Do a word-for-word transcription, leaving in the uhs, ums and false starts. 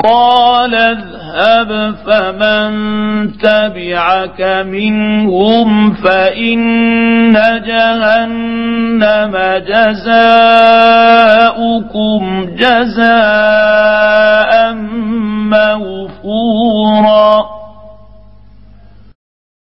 قال اذهب فمن تبعك منهم فإن جهنم جزاؤكم جزاء